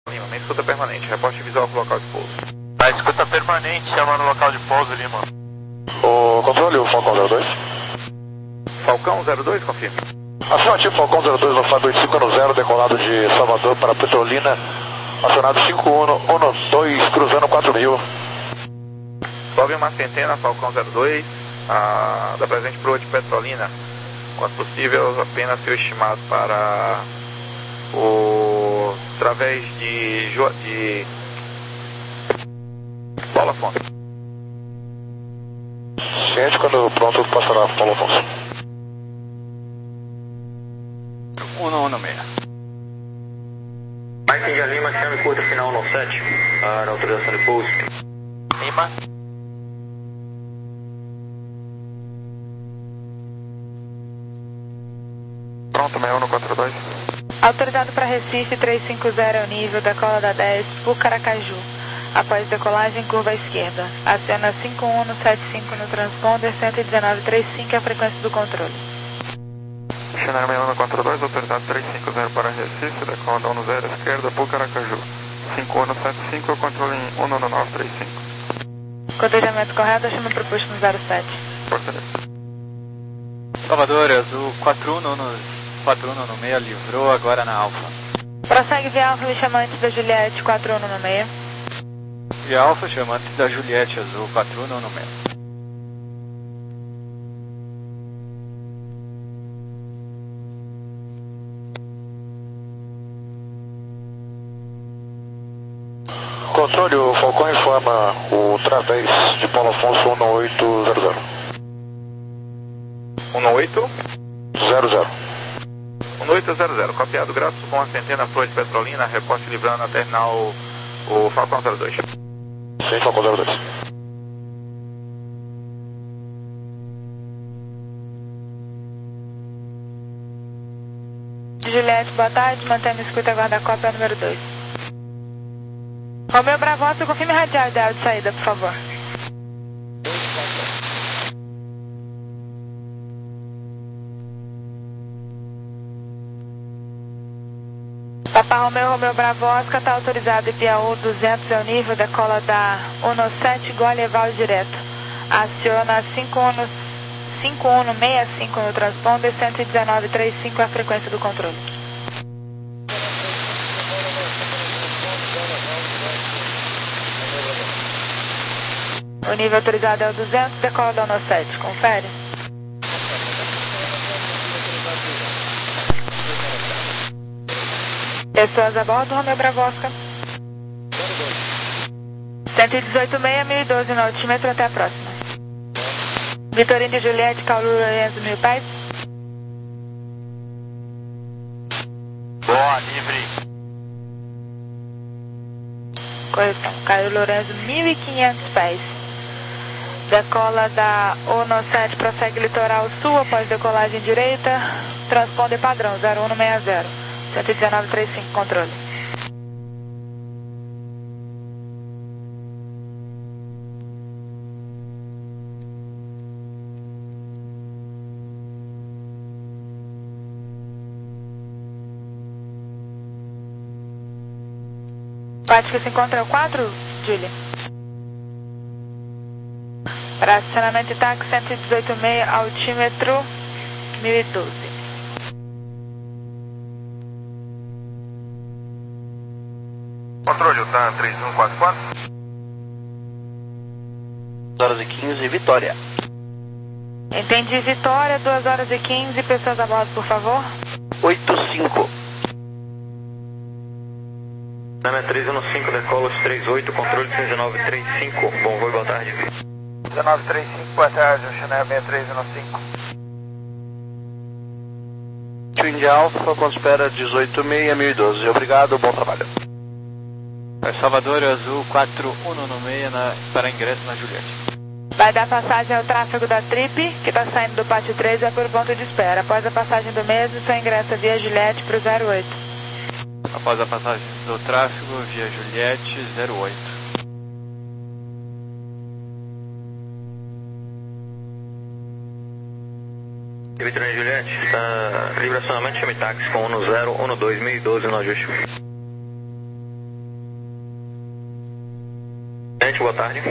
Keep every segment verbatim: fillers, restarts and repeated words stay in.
Lima, na escuta permanente, reporte visual com o local de pouso. A escuta permanente, chama no local de pouso, Lima. O controle, o Falcão zero dois. Falcão zero dois, confirma. Afirmativo, Falcão zero dois, Alfa oito cinco zero, decolado de Salvador para Petrolina, acionado cinco um um dois, cruzando quatro mil. Sobe uma centena, Falcão zero dois, a, da presente proa de Petrolina, quanto possível, apenas seu estimado para o, através de, de Paulo Afonso. Ciente, quando pronto, passará Paulo Afonso. um um seis. Mike India Lima, chame curta final um sete, para autorização de pouso. Lima. Pronto, seis um quatro dois. Autorizado para Recife trezentos e cinquenta é o nível, decola da dez, por Caracaju. Após decolagem, curva à esquerda. Aciona cinco um sete cinco no transponder, cento e dezenove trinta e cinco é a frequência do controle. Cenário seis um quatro dois, autorizado trezentos e cinquenta para Recife, decola da um zero esquerda, por Caracaju. cinco um sete cinco, controle em um nove nove três cinco. Cotejamento correto, chama proposto no zero sete. Portaria. Salvador, azul quatro um no quatro um no seis, livrou agora na Alfa. Prossegue via Alfa, me chama antes da Juliette quatro um no seis. Via Alfa, chama antes da Juliette, azul quatro um no seis. Controle, o Falcão informa o través de Paulo Afonso um oito zero zero. um oito zero zero. um oito zero zero, copiado, graças com a centena proa de Petrolina, reporte livrando na terminal o Falcão zero dois. Sim, Falcão zero dois. Juliette, boa tarde, mantém a escuta, aguarda a cópia número dois. Romeu Bravosa, confirme radial ideal de saída, por favor. Papa Romeu, Romeu Bravosa, está autorizado I P A U duzentos é o nível, decola da um sete, igual a Eval direto. Aciona cinco um seis cinco no transponder, cento e dezenove trinta e cinco é a frequência do controle. O nível autorizado é o duzentos, decola da um sete, confere. Pessoas a bordo, Romeu Bravosca. cento e dezoito seis, mil e doze no altímetro, até a próxima. Vitorino e Juliette, Paulo Lourenço, mil pés. Boa, livre. Correção, Caio Lourenço, mil e quinhentos pés. Decola da um sete, prossegue litoral sul, após decolagem direita. Transponder padrão, zero um sessenta cento e dezenove trinta e cinco, controle. Parte que se encontra é o quatro, Julia? Para acionamento de táxi cento e dezoito seis, altímetro mil e doze. Controle, o T A N três um quatro quatro. duas horas e quinze, Vitória. Entendi, Vitória, duas horas e quinze, pessoas a bordo, por favor. oito cinco. Nome três um cinco, decola três oito, controle dezenove trinta e cinco. Bom voo, boa tarde. dezenove trinta e cinco, boa tarde, o Chanel seis três um cinco. Twin Alpha, com espera dezoito seis, mil e doze. Obrigado, bom trabalho. Salvador, azul quatro um no seis, na, para ingresso na Juliette. Vai dar passagem ao tráfego da Trip, que está saindo do pátio três, é por ponto de espera. Após a passagem do mesmo, só ingressa via Juliette para o zero oito. Após a passagem do tráfego, via Juliette zero oito. Vitorino e Juliette, está livre acionamento, chame táxi com um zero um dois mil e doze no ajuste. Tenente, boa tarde.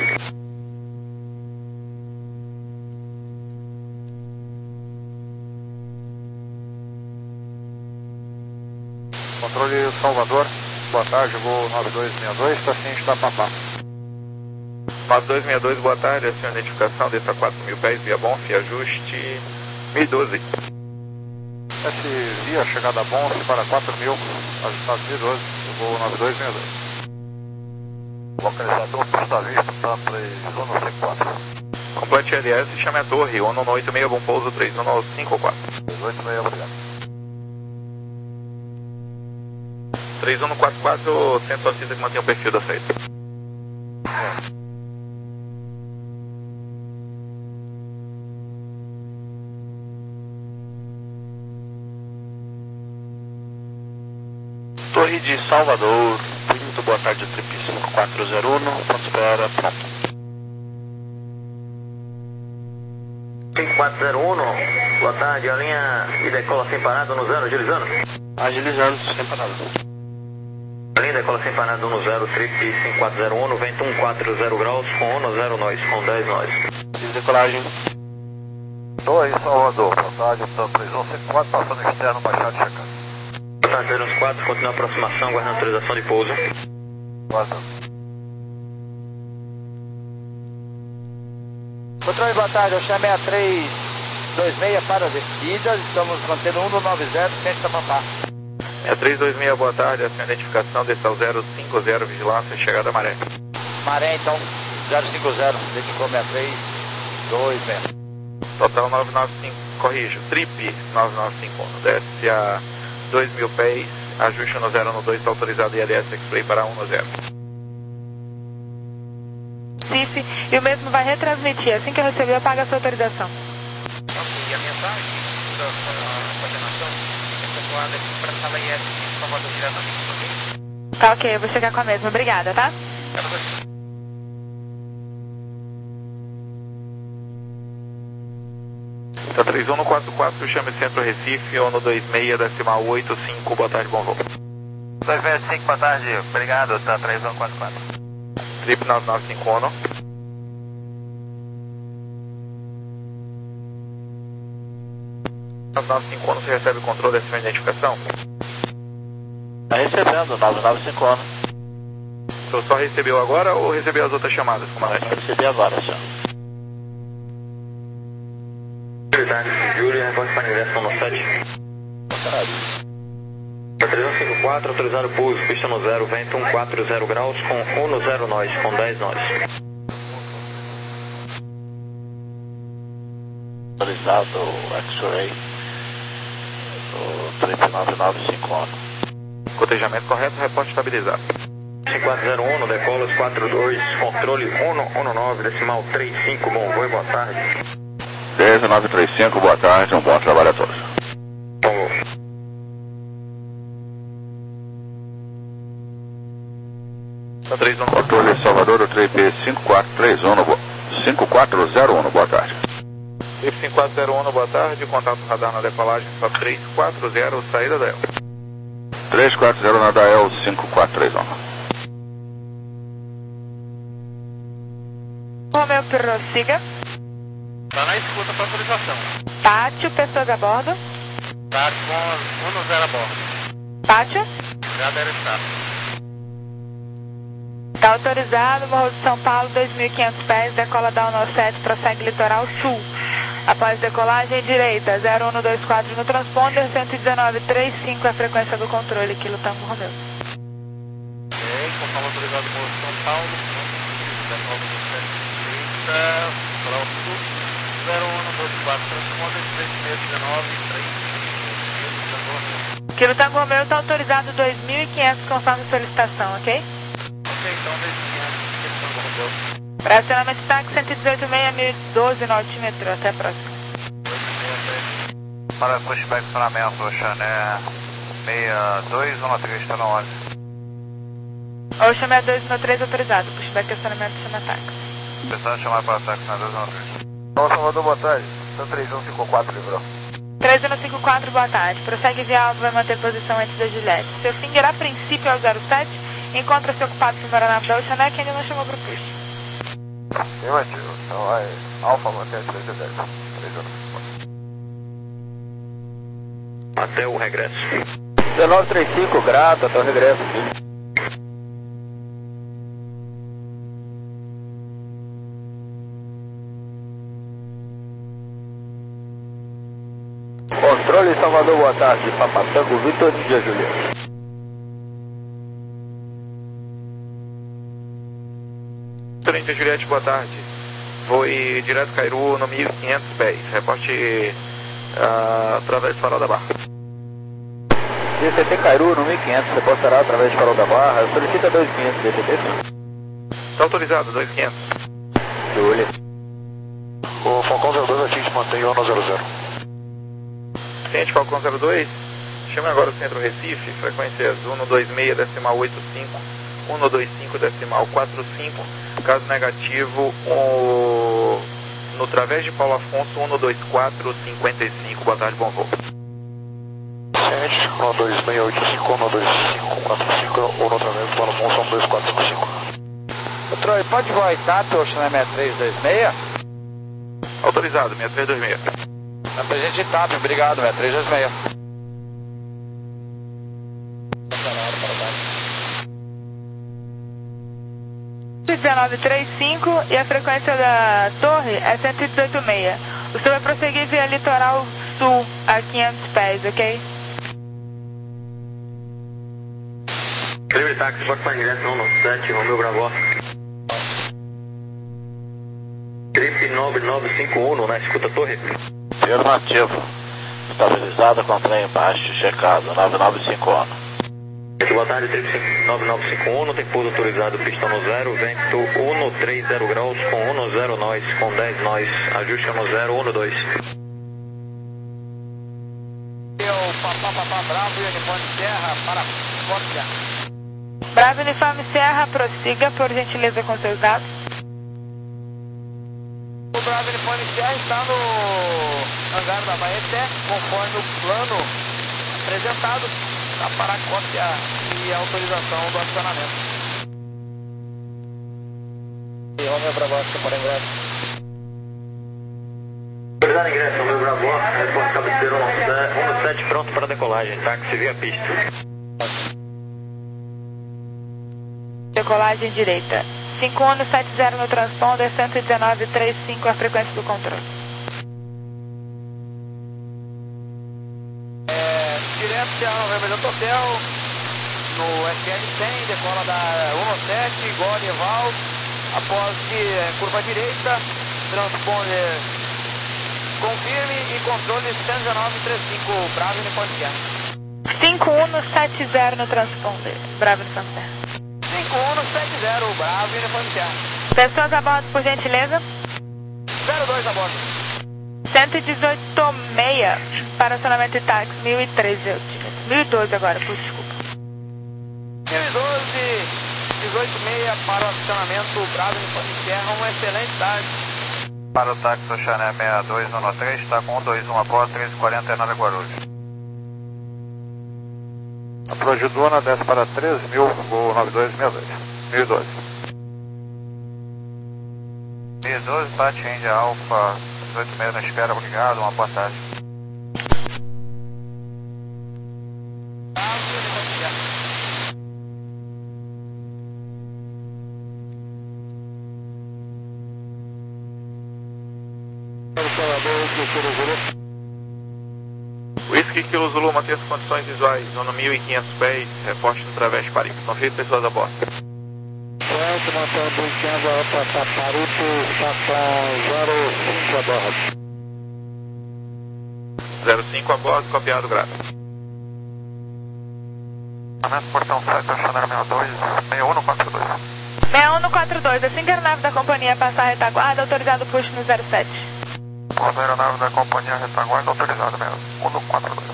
Controle Salvador, boa tarde, voo nove dois seis dois, está ciente da Papá. nove dois seis dois, boa tarde, a sua identificação, desça quatro mil pés, via Bonf, ajuste mil e doze. S via, chegada Bonf para quatro mil, ajustado mil e doze, voo nove dois seis dois. Localizador, pista vista, tá três um cinco quatro. Complete L S, chame a torre, ONU oito seis, bom pouso três um cinco quatro. três oito seis, obrigado. três um quatro quatro, centro assista que mantém o perfil da saída. Torre de Salvador, muito boa tarde, trip cinco quatro zero um, ponto espera, pronto. cinco quatro zero um, boa tarde, a linha de decola sem parada no zero, agilizando. Agilizando, sem parada. A linha decola sem parada no zero, trip cinco quatro zero um, vento um quatro zero graus, com ONU zero nós, com dez nós. Decolagem. Torre Salvador, boa tarde, tá três um cinco quatro, passando externo, baixado, checando. Boa tarde, três um quatro, continua a aproximação, guardando autorização de pouso. Guardando. Controle, boa tarde, eu chamei a três dois seis para as descidas, estamos mantendo um no nove zero, centro da Mamá. É três dois seis, boa tarde, a sua identificação, desça ao zero cinco zero, vigilância, chegada a Maré. Maré, então, zero cinco zero, dedicou sessenta e três dois seis. Total nove nove cinco, corrijo, trip nove nove cinco, desce a dois mil pés, ajuste no zero no dois, está autorizado I L S X-Ray para um no zero. C I F, e o mesmo vai retransmitir. Assim que eu receber, eu pago a sua autorização. Ok, a mensagem da coordenação é efetuada aqui para a sala I S de Salvador diretamente, ok? Tá ok, eu vou chegar com a mesma. Obrigada, tá? Quero ver. Tá três um quatro quatro, chame Centro Recife, ONU dois seis, decimal oito cinco, boa tarde, bom voo. dois seis cinco, boa tarde, obrigado, tá três um quatro quatro. Trip nove nove cinco, ONU. nove nove cinco, ONU, você recebe o controle da sua identificação? Tá recebendo, nove nove cinco ONU. O senhor só recebeu agora ou recebeu as outras chamadas, comandante? Recebi agora, senhor. Prioridade de Júlia, reporte para ingresso no sete. Caralho. três um cinco quatro, autorizado pouso, pista no zero, vento um quatro zero graus, com ONU zero nós, com dez nós. Autorizado X-Ray, o trip nove nove cinco ONU. Cotejamento correto, reporte estabilizado. cinco quatro zero um, decolas quatro dois, controle ONU, ONU nove, decimal três cinco, bom voo e boa tarde. dez nove três cinco, boa tarde, um bom trabalho a todos. Bom voo. três um Controle Salvador, o trip cinco quatro três um, cinco quatro zero um, boa tarde. Trip cinco quatro zero um, boa tarde, contato radar na decolagem, só três quatro zero, saída da E L. três quatro zero na D A E L cinco quatro três um. Romeu, prossiga. Tá na escuta para autorização. Pátio, pessoas a bordo. Tá com um no zero a bordo. Pátio. Já deram estado. Está autorizado, Morro de São Paulo, dois mil e quinhentos pés, decola da ONU sete, prossegue litoral sul. Após decolagem, direita, zero um dois quatro no transponder, cento e dezenove trinta e cinco é a frequência do controle, Kilo Tango Romeu. Ok, controle autorizado Morro de São Paulo, decola do sete direita, litoral sul, zero um dois quatro, transponder, três seis dezenove trinta e cinco, Kilo Tango Romeu está autorizado dois mil e quinhentos conforme solicitação, ok? Ok, então desde que Fracionamento táxi cento e dezoito seis, mil e doze no altímetro. Até a próxima. Para pushback estacionamento, Chané seis dois um três, está na hora. Ocean seis dois um três autorizado. Pushback estacionamento chama táxi. Pessoal chamar para táxi na dois um três. Olá, Salvador, boa tarde. São três um cinco quatro, livrou. três um cinco quatro, boa tarde. Prossegue via alvo, vai manter posição antes da Juliette. Seu finger a princípio é o zero sete. Encontra-se ocupado por aeronave da Ocean, que ainda não chamou para o push. Afirmativo. Então vai Alfa mantém três e dez. Até o regresso. dezenove trinta e cinco, grato, até o regresso. Controle Salvador, boa tarde. Papatango, Vitor Índia, Julieta. Vitor Índia, Juliette, boa tarde. Foi direto Cairu no mil e quinhentos pés. Reporte uh, através do Farol da Barra. D C T Cairu no mil e quinhentos, você postará através do Farol da Barra. Solicita dois mil e quinhentos D C T. Está autorizado, dois mil e quinhentos. Júlia. O Falcão zero dois atinge mantém um zero zero. Cliente Falcão zero dois, chame agora o Centro Recife, frequências cento e vinte e seis, decimal oitenta e cinco, cento e vinte e cinco, decimal quarenta e cinco, caso negativo, o... no través de Paulo Afonso, cento e vinte e quatro, cinquenta e cinco, boa tarde, bom voo. Cliente, um dois seis oito cinco, um dois cinco quatro cinco, ou no través do Paulo Afonso, um dois quatro cinco cinco. Troy, pode voar Itap, Ocean seis três dois seis? Autorizado, seis três dois seis. É pra gente Itap, obrigado, seis três dois seis. dezenove trinta e cinco e a frequência da torre é cento e dezoito vírgula seis. O senhor vai prosseguir via litoral sul a quinhentos pés, ok? Livre táxi, pode para direto no sete, Romeu Bravo. Trip nove nove cinco um, na escuta torre. Afirmativo. Estabilizado com trem embaixo, checado, nove nove cinco um. Boa tarde, Trip nove nove cinco um, tem pouso autorizado, pista no zero, vento um trinta graus com um zero nós, com dez nós, ajuste no zero um dois. Eu, papá, papá, Bravo, Uniforme Serra, para Cópia. Bravo Uniforme Serra, prossiga, por gentileza, com seus dados. O Bravo Uniforme Serra está no hangar da Baeté, conforme o plano apresentado, tá para a cópia e a autorização do acionamento. E Romeu Bravo, para ingresso. Autorizado ingresso, Romeu Bravo, aeroporto cabeceiro um sete, pronto para decolagem, táxi via pista. Decolagem direita. cinco um sete zero no transponder, cento e dezenove vírgula trinta e cinco a frequência do controle. É, direto Sierra November do Hotel, no S L cem, decola da um sete, igual Neval, após que curva direita, transponder confirme e controle cento e dezenove vírgula trinta e cinco, Bravo Uniforme Serra. cinco um sete zero no transponder, Bravo Uniforme Serra. cinco um sete zero, Bravo Uniforme Serra. Pessoas a bordo, por gentileza. zero dois a bordo. cento e dezoito vírgula seis para acionamento de táxi, mil e treze, mil e doze agora, por desculpa. mil e doze, dezoito vírgula seis para o acionamento Bravo Uniforme Serra, uma excelente tarde. Para o táxi Oxané seis dois um três, está com um dois um a bordo, treze quarenta e nove Guarulhos. A Projudona desce para treze mil, voo nove dois seis dois, mil e doze. mil e doze, bate Índia Alfa, dezoito seis na espera, obrigado, uma boa tarde. Bravo Uniforme Serra. Whisky Kilo Zulu, manter as condições visuais, zona mil e quinhentos pés, reporte no través de Paripe. Confio pessoas a bordo. Certo, mantendo mil e quinhentos, Alfa, Taparipe, está com zero cinco a bordo. zero cinco a bordo, copiado, grato. Portão sete, Oxané seis dois, seis um quatro dois. seis um quatro dois, assim que a aeronave da companhia passar a retaguarda, autorizado push no zero sete. Quando a aeronave da companhia retaguarda, autorizado mesmo, um quatro dois.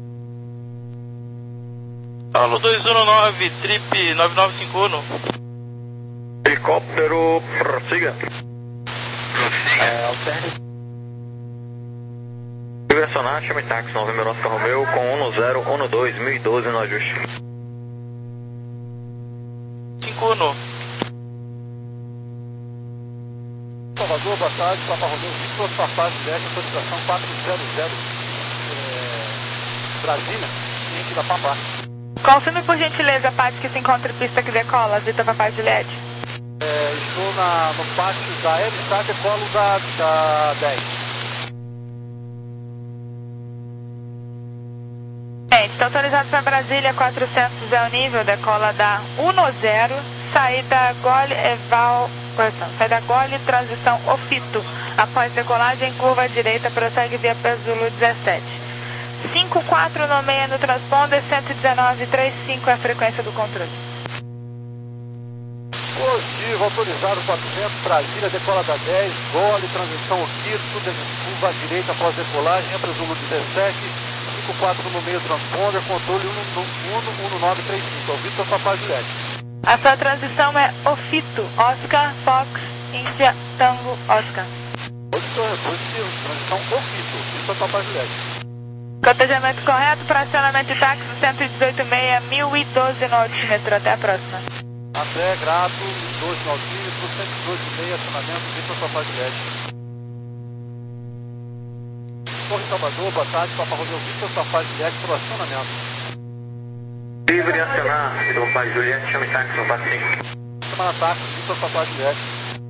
Alô dois um nove, trip nove nove cinco um. Helicóptero, prossiga. É, alterne. Direcionar, chame táxi, November Oscar Romeu, com um zero um dois, mil e doze no ajuste. cinco um. Salvador, boa tarde, Papa Romeu Victor, Safari Juliette, autorização quatrocentos, é, Brasília, cliente da Papá. Confirme por gentileza a parte que se encontra em pista que decola, Vitor Papai Juliette. É, estou na, no pátio da L K, decolo da, da dez. Gente, está autorizado para Brasília, quatrocentos é o nível, decola da dez, saída Gole, Eval, correção, saída Gole, transição Ofito. Após decolagem, curva à direita, prossegue via Zulu dezessete. cinco quatro no meio no transponder, cento e dezenove vírgula trinta e cinco é a frequência do controle. Positivo, autorizado quatrocentos, Brasília, decola da dez, Gole, transição Ofito, curva à direita após decolagem, entra Zulu dezessete, cinco quatro no meio transponder, controle um nove três cinco, é o Vitor Papai Juliette. A sua transição é Ofito, Oscar, Fox, Índia, Tango, Oscar. Positivo, transição Ofito, Vitor Papai Juliette. Cotejamento correto para acionamento de táxi cento e dezoito seis, mil e doze no altímetro. Até a próxima. Até, grato, doze no altímetro, cento e dezoito seis, acionamento, Vitor Papai Juliette. Torre Salvador, boa tarde, Papa Romeu Victor, Papai Juliette, para o acionamento. Livre acionar, Vitor Papai Juliette, chame táxi no quatro cinco. Chama táxi, Vitor Papai Juliette.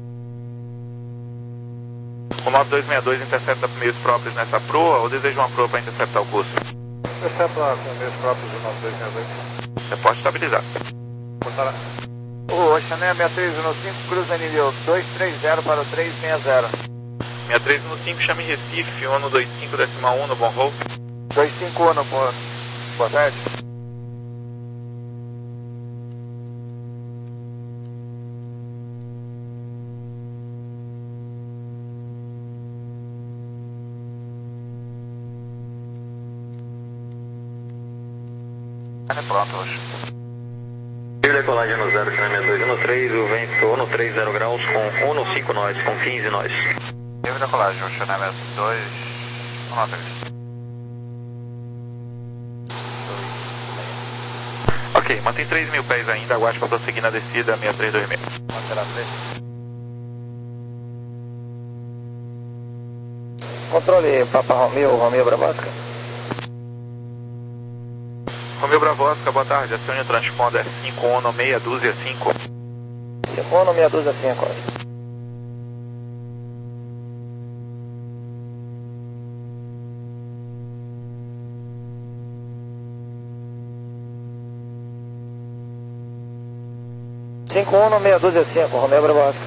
O nove dois seis dois intercepta meios próprios nessa proa ou deseja uma proa para interceptar o curso? Intercepta com meios próprios do nove dois seis dois. Reporte estabilizado. Botará. O Oceané sessenta e três no cinco, cruza nível dois três zero para o três seis zero. sessenta e três no cinco, chame Recife, ONU vinte e cinco, decimal um, no bom voo. dois cinco um, boa, boa tarde. Pronto, hoje. Decolagem no zero, sessenta e dois no três, o vento no trinta graus com um cinco nós, com quinze nós. Livre decolagem, o sessenta e dois, um três. Ok, mantém três mil pés ainda, aguarde para prosseguir na descida seis três dois seis. Manterá três. Controle Papa Romeu, Romeu Bravosca. Romeu Bravosca, boa tarde, acione o transponder cinco um no meia dúzia cinco. cinco um no meia dúzia cinco. cinco um no meia dúzia cinco, Romeu Bravosca.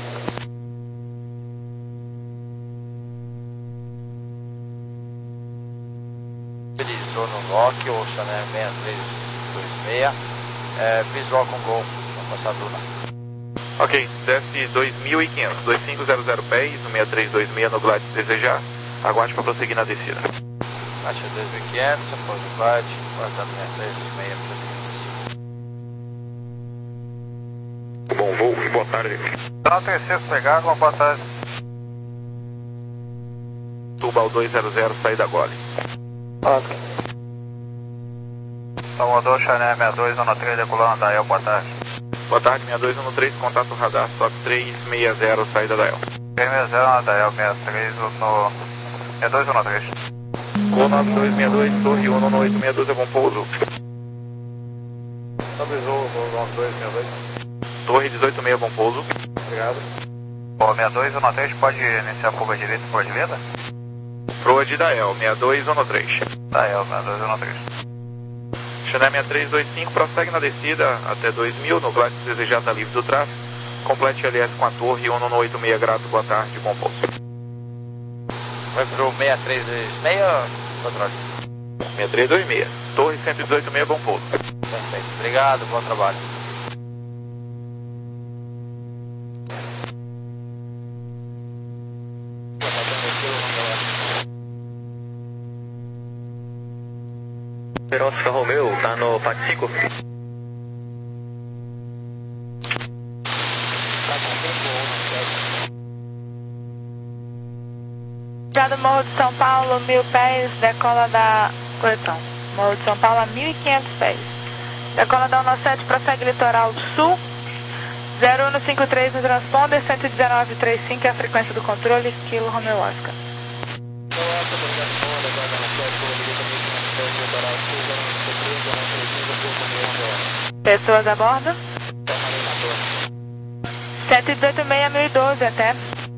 Estou no Loki, o Sané seis três dois seis, é, visual com gol, na passadura. Ok, desce dois mil e quinhentos, dois cinco zero zero pés, no seis três dois seis no glide se desejar, aguarde para prosseguir na descida. Baixa dois mil e quinhentos, após o glide, quarenta seis três seis, prosseguindo. Bom voo, boa tarde. Então, terceiro pegado, uma boa tarde. Tubal dois zero zero, saída Gole. Ok. Salvador, Chané sessenta e dois, zona três, decolando da El, boa tarde. Boa tarde, sessenta e dois um três, contato radar, S O C três seis zero, saída da El. três seis zero, da El, sessenta e três, no sessenta e dois, zona três. Gol nove dois seis dois, torre um no oito seis dois, é bom pouso. Estabilizou o nove dois seis dois. Torre dezoito seis, bom pouso. Obrigado. Bom, sessenta e dois, zona três, pode iniciar a fuga direita por direita? Proa de Dael, sessenta e dois um três. Dael, sessenta e dois, zona três. Chané sessenta e três dois cinco, prossegue na descida até dois mil, no glide se desejar está livre do tráfego. Complete L S com a torre, ONU no oito seis, grato, boa tarde, bom pouso. Vai pro seis três dois seis, controle. seis três dois seis, torre cento e dezoito seis, bom pouso. Perfeito, obrigado, bom trabalho. Oscar Romeu, tá no P A C cinco. Já do Morro de São Paulo, mil pés, decola da... Correção. Morro de São Paulo a mil e quinhentos pés. Decola da sete, prossegue litoral sul, zero um cinco três no transponder, cento e dezenove trinta e cinco é a frequência do controle, Kilo Romeo Oscar. Pessoas a bordo? cento e dezoito seis mil e doze até.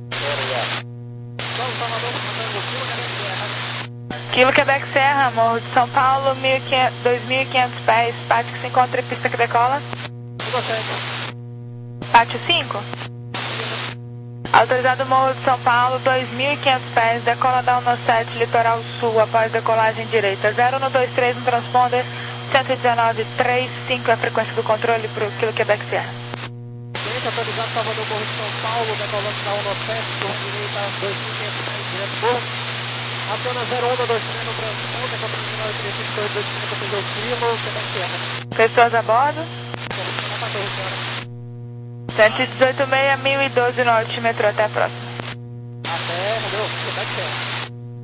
Kilo Quebec Serra, Morro de São Paulo, dois mil e quinhentos pés, pátio que se encontra em pista que decola. Pátio cinco. Autorizado Morro de São Paulo, dois mil e quinhentos pés, decola da um sete, litoral sul, após decolagem direita. zero um dois três no transponder, cento e dezenove trinta e cinco é a frequência do controle para o Kilo Quebec Serra. Autorizado Salvador Morro de São Paulo, decolando da um sete, torre direita, dois mil e quinhentos pés, direto morro. Aciona zero um dois três no transponder, contra o final de trinta e cinco, dois dois cinco, fazer o Kilo Quebec Serra. Pessoas a bordo? cento e dezoito seis mil e doze no altímetro, até a próxima. Até, Romeu, Quebec Serra.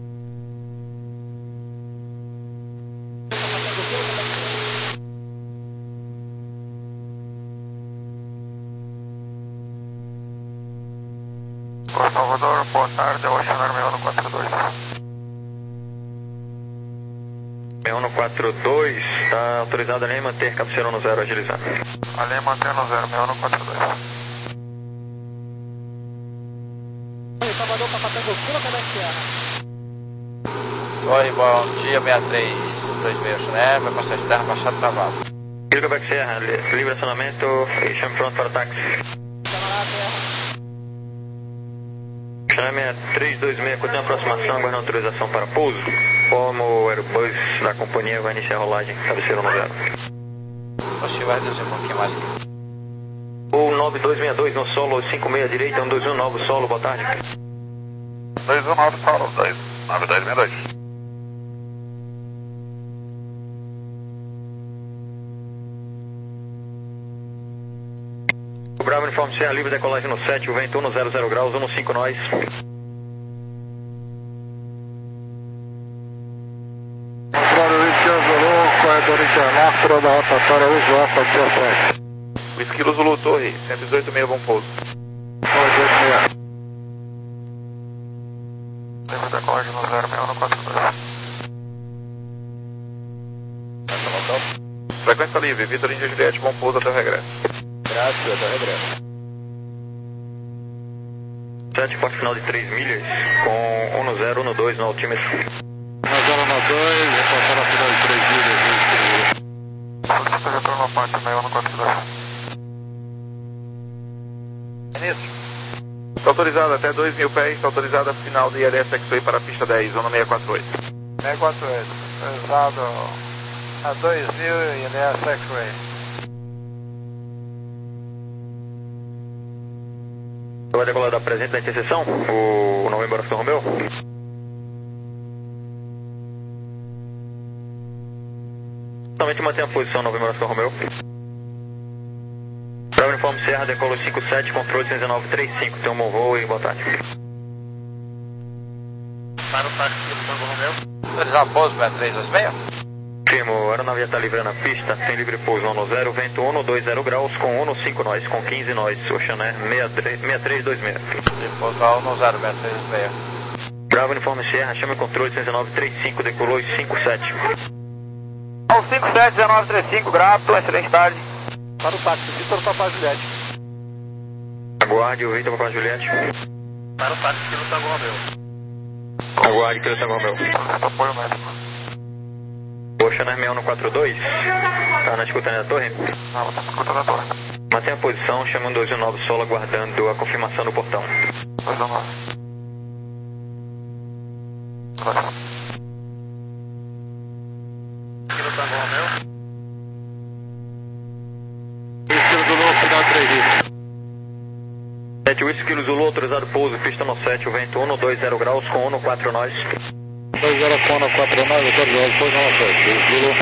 Salvador, boa tarde, é o Oceanar seis um quatro dois. seis um quatro dois, está autorizado a linha manter cabeceira no zero, agilizando. A linha manter no zero, seis um quatro dois. Salvador, Papatango, Kilo Quebec Serra. Oi, bom dia, seis três dois seis, né? Vai passar externo, baixado travado. Kilo Quebec Serra, livre acionamento e chame pronto para o táxi. Chame três dois seis, continua a aproximação, aguardando autorização para pouso. Como o Airbus da companhia vai iniciar a rolagem, cabeceira no zero. Oxi, vai reduzir um pouquinho mais aqui. O nove dois seis dois no solo, cinco seis direita, um dois um nove solo, boa tarde. dois um nove solo, dois nove dois seis dois. O Bravo Uniforme Serra livre, decolagem no sete, o vento um zero zero graus, um cinco nós. Corredor interlastro da rotatória uso APA dezessete. Esquilo Zulu Torre, cento e dezoito seis, bom pouso. Livre decolagem no zero, seis um quatro dois. Frequência livre, Vitor Índia Juliette, bom pouso até o regresso. Graças, até o regresso. sete, forte final de três milhas, com um zero um dois no altímetro. um zero um dois, reportando a final de três milhas. Você retorno na parte seis um quatro dois. Ministro. Está autorizado até dois mil pés, está autorizado a final de I L S X-Ray para a pista dez, zona seis quatro oito. seis quatro oito, autorizado a dois mil e I L S X-Ray. Vai decolar da presente da interseção, o November Oscar Romeo. Somente mantém a posição November Oscar Romeo. Bravo Uniforme Serra, decolo cinco sete, controle cento e dezenove trinta e cinco, tem um bom voo e boa tarde. Para o táxi do Tango Romeo. Autorizar pouso, seis três dois seis? Firmo, a aeronave está livre na pista, tem livre pouso um zero, vento um dois zero graus, com um cinco nós, com quinze nós, Oceanar seis três dois seis. Livre pouso da um zero, seis três dois seis. Bravo Uniforme Serra, chame o controle cento e dezenove trinta e cinco, decolou cinco sete. Ao cinco sete, dezenove trinta e cinco, grato, excelente tarde. Para o táxi, Vitor Papá Juliette. Aguarde o Vitor Papá Juliette. Para o táxi do Tango Romeo. Aguarde que ele está com o meu. Apoio médico. Oceanar seis um quatro dois, está na escuta da torre? Não, está na escuta da torre. Mantenha a posição, chama um dois um nove solo, aguardando a confirmação do portão. dois um nove. Aqui no Tango Romeo. Esquilo do novo, final três milhas. sete Whisky Zulu, autorizado pouso, pista no sete, o vento um dois zero graus, com um quatro nós. dois zero quatro nove, autorizado pouso no sete. Esquilo.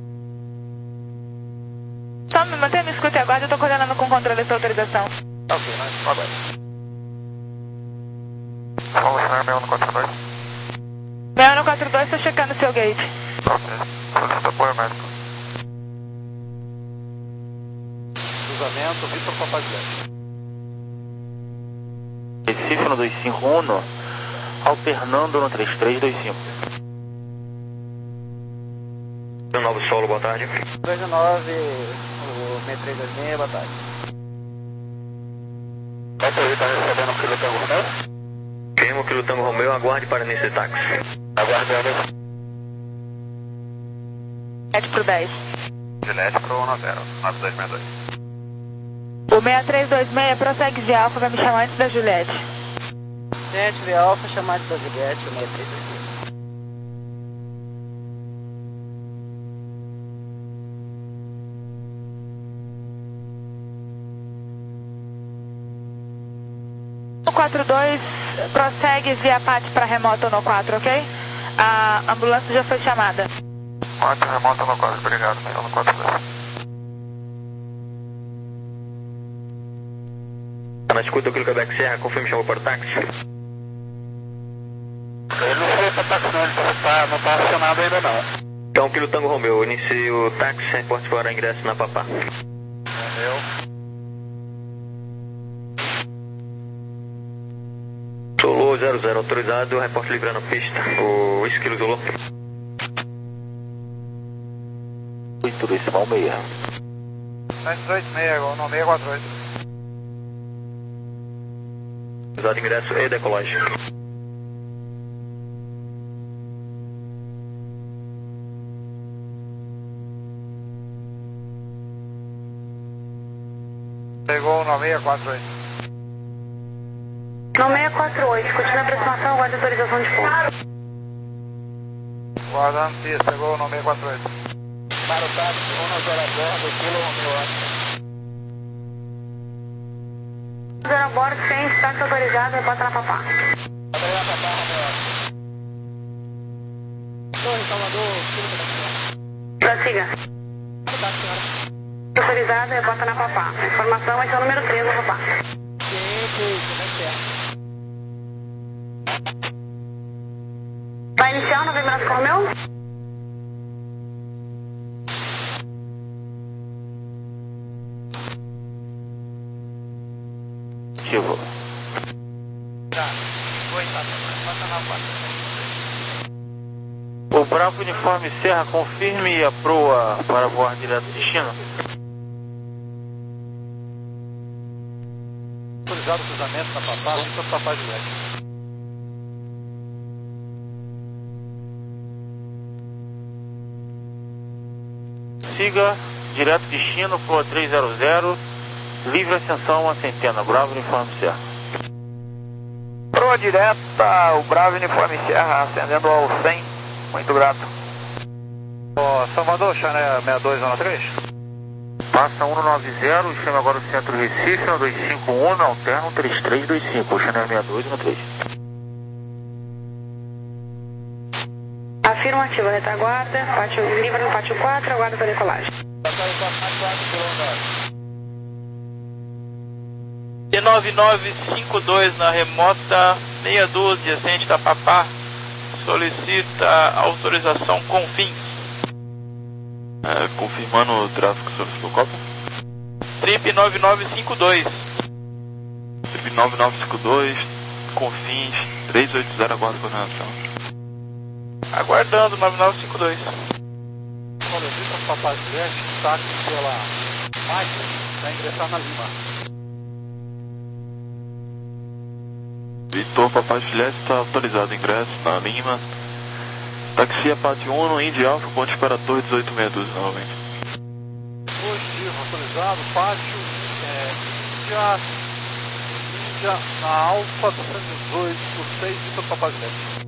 Só me mantenha no escuta e aguarde, eu estou coordenando com o controle essa autorização. Ok, nós aguarde. Oceanar seis um quatro dois. seis um quatro dois, estou checando o seu gate. Ok, solicita apoio médico. Cruzamento, Vitor Papá Juliette. no dois cinco um, alternando no três três dois cinco. Novo solo, boa tarde. dois nove, o seis três dois seis, boa tarde. Qual que está recebendo o Kilo Tango Romeu? Firmo Kilo Tango Romeu, aguarde para início de táxi. Aguardando. sete pro dez. Juliette pro um zero, nove dois seis dois. O seis três dois seis prossegue via Alfa, vai me chamar antes da Juliette. sete via Alfa, chamar antes da Juliette, o seis três dois seis. O quatro dois prossegue via P A T para remoto no quatro, ok? A ambulância já foi chamada. quatro remoto no quatro, obrigado, no quatro dois. Na escuta do Quebec Serra, confirme, chamou para o táxi. Ele não foi para táxi não, ele tá, não está acionado ainda não. Então, Kilo Tango Romeu, inicie o táxi, reporte para ingresso na Papá. Romeu. Zulu zero zero autorizado, reporte livrando a pista, o Esquilo Zulu. oito dois seis seis. sete dois seis, igual no seis quatro oito. Autorizado ingresso e decolagem. Pegou no seis quatro oito. No seis quatro oito, continua a aproximação, aguarda autorização de pouso. Guardando pista, pegou no seis quatro oito. Para o táxi, um zero a bordo, Kilo Romeu. Zero a bordo, sem táxi autorizado, reporta na Papá. Abre na Papá, Romeu. Torre, Salvador, Kilo Prossiga. Autorizado, reporta na Papá. Informação é que é o número três da Papá. Vai iniciar o novembro com o meu? Ativo. Tá, foi, tá, passa na parte. O Bravo Uniforme Serra, confirme a proa para voar direto de China. Autorizado o cruzamento na Papá, vem para Papá Juliette. Siga direto destino, proa três zero zero, livre ascensão a Centena, Bravo Uniforme Serra. Proa direta, o Bravo Uniforme Serra, ascendendo ao cem, muito grato. Ó, Salvador, Chané seis dois um três. Passa um nove zero, chama agora o centro Recife, no dois cinco um, alterna um três três dois cinco, Chané seis dois um três. Afirmativa, retaguarda, pátio, livre no pátio quatro, aguarda para decolagem. D nove nove cinco dois na remota meia dúzia, adjacente da Papá, solicita autorização com fins. É, confirmando o tráfego sobre o copo. Trip nove nove cinco dois. Trip nove nove cinco dois, com fins três oito zero, aguarda coordenação. Aguardando nove nove cinco dois. Olha, eu vi para Papá Juliette, táxi pela máquina, vai ingressar na Lima. Vitor Papai Juliette está autorizado ingresso na Lima. Taxi a Pátio um, Indy Alfa, ponte para a Torre dezoito sessenta e dois novamente. Positivo, autorizado, pátio, é, Índia, Índia, na Alfa duzentos e dezoito, por seis, Vitor Papá Juliette.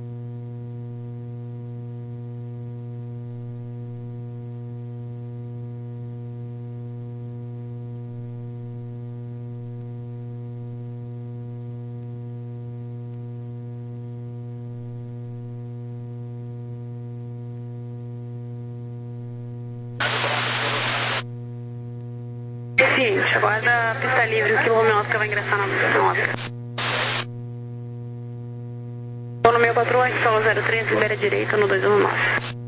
Seguinte, aguarda a pista livre, o Kilo Romeu Oscar vai ingressar na pista Oscar. Estou no seis quatro oito, solo zero três, libera direita no dois um nove.